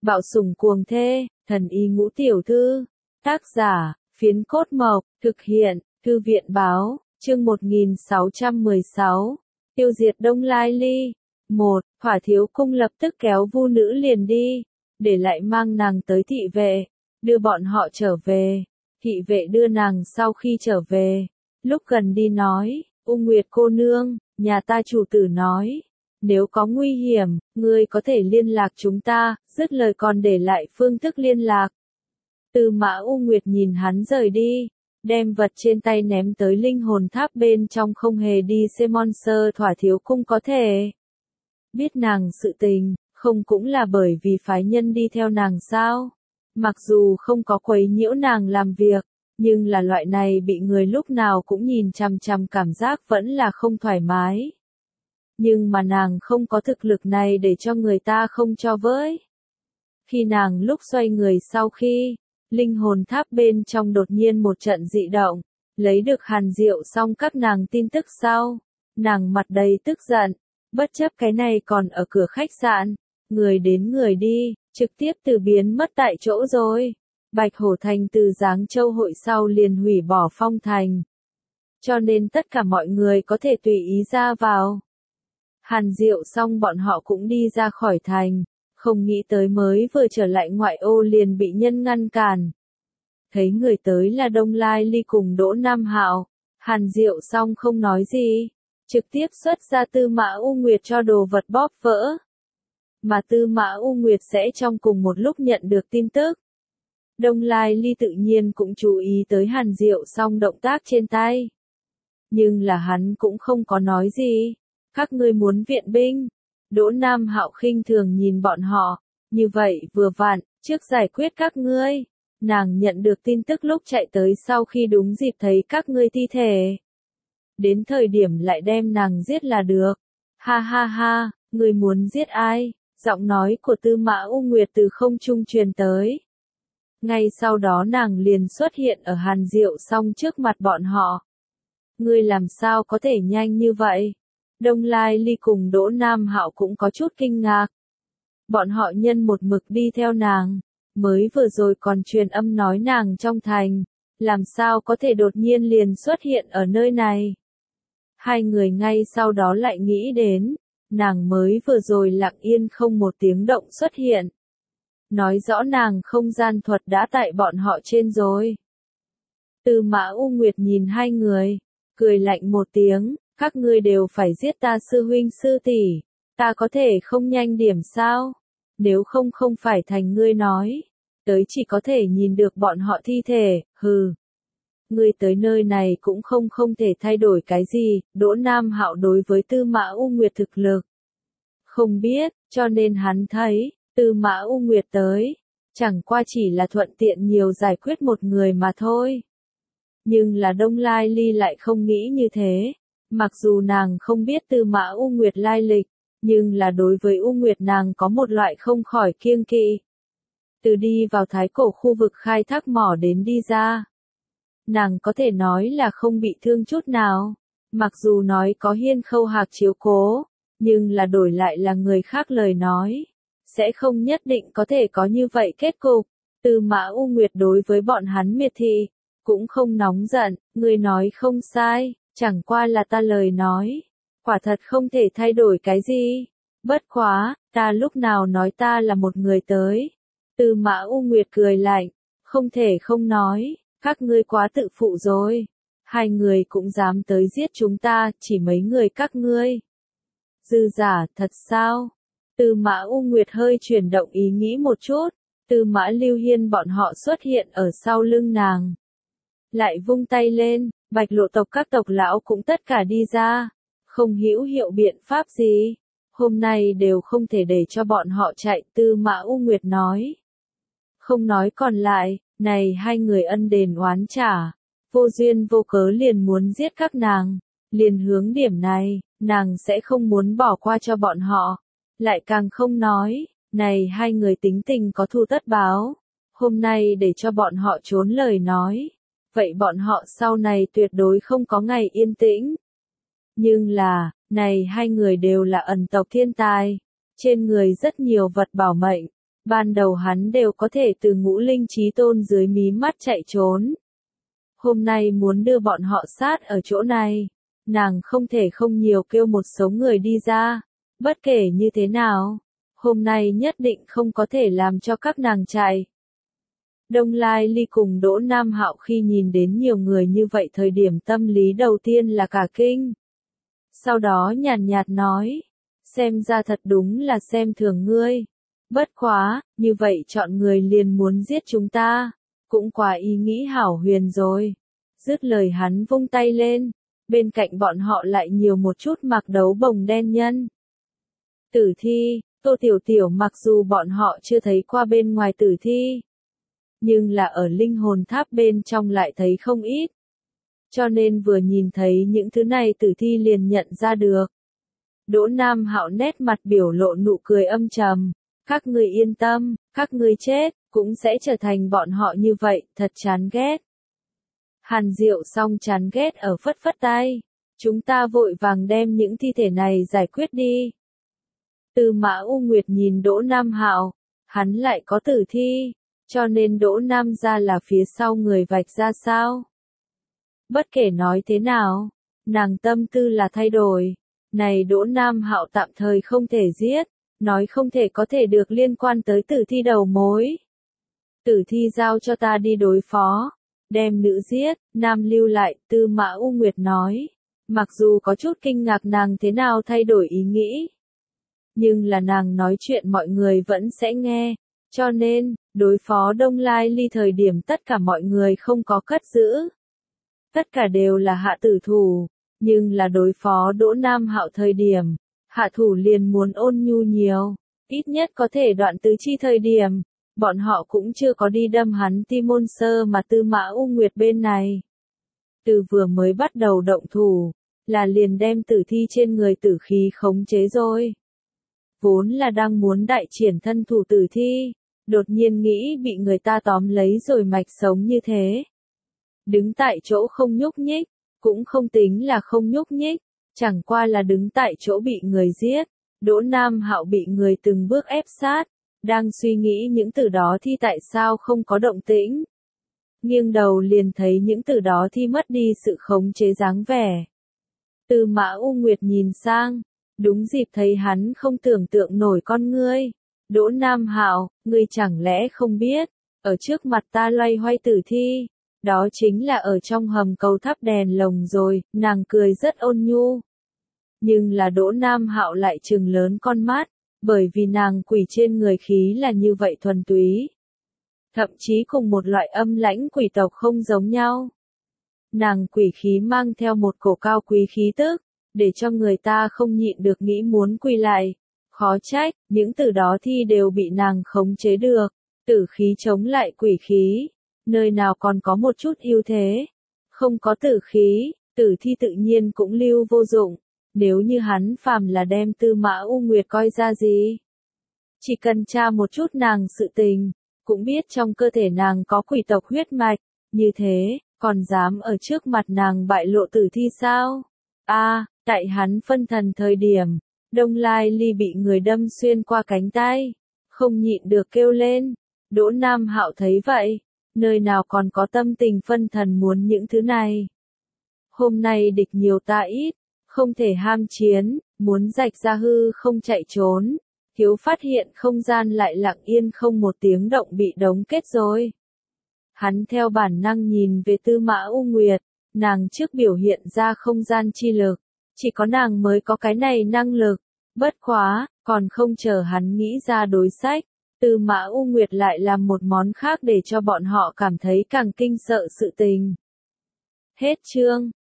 Bạo sủng cuồng thê, thần y ngũ tiểu thư. Tác giả, Phiến Cốt Mộc, thực hiện, Thư viện báo, chương 1616. Tiêu diệt Đông Lai Ly. 1. Hỏa Thiếu Cung lập tức kéo Vu nữ liền đi, để lại mang nàng tới thị vệ, đưa bọn họ trở về. Thị vệ đưa nàng sau khi trở về, lúc gần đi nói, U Nguyệt cô nương, nhà ta chủ tử nói, nếu có nguy hiểm, ngươi có thể liên lạc chúng ta, dứt lời còn để lại phương thức liên lạc. Tư Mã U Nguyệt nhìn hắn rời đi, đem vật trên tay ném tới linh hồn tháp bên trong, không hề đi xem Monster Thỏa Thiếu Cung có thể biết nàng sự tình, không cũng là bởi vì phái nhân đi theo nàng sao? Mặc dù không có quấy nhiễu nàng làm việc, nhưng là loại này bị người lúc nào cũng nhìn chằm chằm cảm giác vẫn là không thoải mái. Nhưng mà nàng không có thực lực này để cho người ta không cho với. Khi nàng lúc xoay người sau khi, linh hồn tháp bên trong đột nhiên một trận dị động, lấy được Hàn Diệu xong các nàng tin tức sau, nàng mặt đầy tức giận, bất chấp cái này còn ở cửa khách sạn, người đến người đi, trực tiếp từ biến mất tại chỗ rồi. Bạch Hổ Thành từ Giáng Châu hội sau liền hủy bỏ phong thành, cho nên tất cả mọi người có thể tùy ý ra vào. Hàn Diệu xong bọn họ cũng đi ra khỏi thành, không nghĩ tới mới vừa trở lại ngoại ô liền bị nhân ngăn cản. Thấy người tới là Đông Lai Ly cùng Đỗ Nam Hạo, Hàn Diệu xong không nói gì, trực tiếp xuất ra Tư Mã U Nguyệt cho đồ vật bóp vỡ. Mà Tư Mã U Nguyệt sẽ trong cùng một lúc nhận được tin tức. Đông Lai Ly tự nhiên cũng chú ý tới Hàn Diệu xong động tác trên tay. Nhưng là hắn cũng không có nói gì. Các ngươi muốn viện binh. Đỗ Nam Hạo khinh thường nhìn bọn họ. Như vậy vừa vặn, trước giải quyết các ngươi. Nàng nhận được tin tức lúc chạy tới sau khi đúng dịp thấy các ngươi thi thể. Đến thời điểm lại đem nàng giết là được. Ha ha ha, ngươi muốn giết ai? Giọng nói của Tư Mã U Nguyệt từ không trung truyền tới. Ngay sau đó nàng liền xuất hiện ở Hàn Diệu xong trước mặt bọn họ. Ngươi làm sao có thể nhanh như vậy? Đông Lai Ly cùng Đỗ Nam Hạo cũng có chút kinh ngạc. Bọn họ nhân một mực đi theo nàng, mới vừa rồi còn truyền âm nói nàng trong thành, làm sao có thể đột nhiên liền xuất hiện ở nơi này? Hai người ngay sau đó lại nghĩ đến, nàng mới vừa rồi lặng yên không một tiếng động xuất hiện. Nói rõ nàng không gian thuật đã tại bọn họ trên rồi. Tư Mã U Nguyệt nhìn hai người, cười lạnh một tiếng, các ngươi đều phải giết ta sư huynh sư tỷ, ta có thể không nhanh điểm sao? Nếu không không phải thành ngươi nói, tới chỉ có thể nhìn được bọn họ thi thể, hừ. Ngươi tới nơi này cũng không thể thay đổi cái gì. Đỗ Nam Hạo đối với Tư Mã U Nguyệt thực lực không biết, cho nên hắn thấy Tư Mã U Nguyệt tới, chẳng qua chỉ là thuận tiện nhiều giải quyết một người mà thôi. Nhưng là Đông Lai Ly lại không nghĩ như thế. Mặc dù nàng không biết Tư Mã U Nguyệt lai lịch, nhưng là đối với U Nguyệt nàng có một loại không khỏi kiêng kỵ. Từ đi vào Thái Cổ khu vực khai thác mỏ đến đi ra, nàng có thể nói là không bị thương chút nào. Mặc dù nói có Hiên Khâu Hạc chiếu cố, nhưng là đổi lại là người khác lời nói, sẽ không nhất định có thể có như vậy kết cục. Tư Mã U Nguyệt đối với bọn hắn miệt thị, cũng không nóng giận, người nói không sai, chẳng qua là ta lời nói, quả thật không thể thay đổi cái gì. Bất quá, ta lúc nào nói ta là một người tới. Tư Mã U Nguyệt cười lạnh, không thể không nói, các ngươi quá tự phụ rồi. Hai người cũng dám tới giết chúng ta, chỉ mấy người các ngươi. Dư giả, thật sao? Tư Mã U Nguyệt hơi chuyển động ý nghĩ một chút, Tư Mã Lưu Hiên bọn họ xuất hiện ở sau lưng nàng. Lại vung tay lên, Bạch Lộ tộc các tộc lão cũng tất cả đi ra, không hữu hiệu biện pháp gì. Hôm nay đều không thể để cho bọn họ chạy, Tư Mã U Nguyệt nói. Không nói còn lại, này hai người ân đền oán trả, vô duyên vô cớ liền muốn giết các nàng, liền hướng điểm này, nàng sẽ không muốn bỏ qua cho bọn họ. Lại càng không nói, này hai người tính tình có thù tất báo, hôm nay để cho bọn họ trốn lời nói, vậy bọn họ sau này tuyệt đối không có ngày yên tĩnh. Nhưng là, này hai người đều là ẩn tộc thiên tài, trên người rất nhiều vật bảo mệnh, Ban đầu hắn đều có thể từ Ngũ Linh Chí Tôn dưới mí mắt chạy trốn. Hôm nay muốn đưa bọn họ sát ở chỗ này, nàng không thể không nhiều kêu một số người đi ra, bất kể như thế nào, hôm nay nhất định không có thể làm cho các nàng chạy. Đông Lai Ly cùng Đỗ Nam Hạo khi nhìn đến nhiều người như vậy thời điểm tâm lý đầu tiên là cả kinh. Sau đó nhàn nhạt nói, xem ra thật đúng là xem thường ngươi. Bất quá, như vậy chọn người liền muốn giết chúng ta, cũng quá ý nghĩ hảo huyền rồi. Dứt lời hắn vung tay lên, bên cạnh bọn họ lại nhiều một chút mặc đấu bồng đen nhân. Tử thi, Tô Tiểu Tiểu mặc dù bọn họ chưa thấy qua bên ngoài tử thi, nhưng là ở linh hồn tháp bên trong lại thấy không ít. Cho nên vừa nhìn thấy những thứ này tử thi liền nhận ra được. Đỗ Nam Hạo nét mặt biểu lộ nụ cười âm trầm. Các ngươi yên tâm, các ngươi chết, cũng sẽ trở thành bọn họ như vậy, thật chán ghét. Hàn Diệu song chán ghét ở phất phất tay. Chúng ta vội vàng đem những thi thể này giải quyết đi. Tư Mã U Nguyệt nhìn Đỗ Nam Hạo, hắn lại có tử thi, cho nên Đỗ Nam gia là phía sau người vạch ra sao? Bất kể nói thế nào, nàng tâm tư là thay đổi. Này Đỗ Nam Hạo tạm thời không thể giết, nói không thể có thể được liên quan tới tử thi đầu mối. Tử thi giao cho ta đi đối phó, đem nữ giết, nam lưu lại, Tư Mã U Nguyệt nói. Mặc dù có chút kinh ngạc nàng thế nào thay đổi ý nghĩ, nhưng là nàng nói chuyện mọi người vẫn sẽ nghe, cho nên, đối phó Đông Lai Ly thời điểm tất cả mọi người không có cất giữ. Tất cả đều là hạ tử thủ, nhưng là đối phó Đỗ Nam Hạo thời điểm, hạ thủ liền muốn ôn nhu nhiều, ít nhất có thể đoạn tứ chi thời điểm, bọn họ cũng chưa có đi đâm hắn tim môn sơ mà Tư Mã U Nguyệt bên này. Từ vừa mới bắt đầu động thủ, là liền đem tử thi trên người tử khí khống chế rồi. Vốn là đang muốn đại triển thân thủ tử thi, đột nhiên nghĩ bị người ta tóm lấy rồi mạch sống như thế. Đứng tại chỗ không nhúc nhích, cũng không tính là không nhúc nhích, chẳng qua là đứng tại chỗ bị người giết. Đỗ Nam Hạo bị người từng bước ép sát, đang suy nghĩ những từ đó thi tại sao không có động tĩnh. Nghiêng đầu liền thấy những từ đó thi mất đi sự khống chế dáng vẻ. Tư Mã U Nguyệt nhìn sang, đúng dịp thấy hắn không tưởng tượng nổi con ngươi. Đỗ Nam Hạo, ngươi chẳng lẽ không biết, ở trước mặt ta loay hoay tử thi, đó chính là ở trong hầm cầu thắp đèn lồng rồi, nàng cười rất ôn nhu. Nhưng là Đỗ Nam Hạo lại trừng lớn con mắt, bởi vì nàng quỷ trên người khí là như vậy thuần túy. Thậm chí cùng một loại âm lãnh quỷ tộc không giống nhau. Nàng quỷ khí mang theo một cổ cao quý khí tức, để cho người ta không nhịn được nghĩ muốn quỳ lại. Khó trách, những từ đó thi đều bị nàng khống chế được. Tử khí chống lại quỷ khí, nơi nào còn có một chút ưu thế. Không có tử khí, tử thi tự nhiên cũng lưu vô dụng. Nếu như hắn phàm là đem Tư Mã U Nguyệt coi ra gì, chỉ cần tra một chút nàng sự tình, cũng biết trong cơ thể nàng có quỷ tộc huyết mạch, như thế, còn dám ở trước mặt nàng bại lộ tử thi sao? Tại hắn phân thần thời điểm, Đông Lai Ly bị người đâm xuyên qua cánh tay, không nhịn được kêu lên. Đỗ Nam Hạo thấy vậy, nơi nào còn có tâm tình phân thần muốn những thứ này. Hôm nay địch nhiều ta ít, không thể ham chiến, muốn rạch ra hư không chạy trốn. Thiếu phát hiện không gian lại lặng yên không một tiếng động bị đóng kết rồi. Hắn theo bản năng nhìn về Tư Mã U Nguyệt, nàng trước biểu hiện ra không gian chi lực, chỉ có nàng mới có cái này năng lực. Bất quá, còn không chờ hắn nghĩ ra đối sách, Tư Mã U Nguyệt lại làm một món khác để cho bọn họ cảm thấy càng kinh sợ sự tình. Hết chương.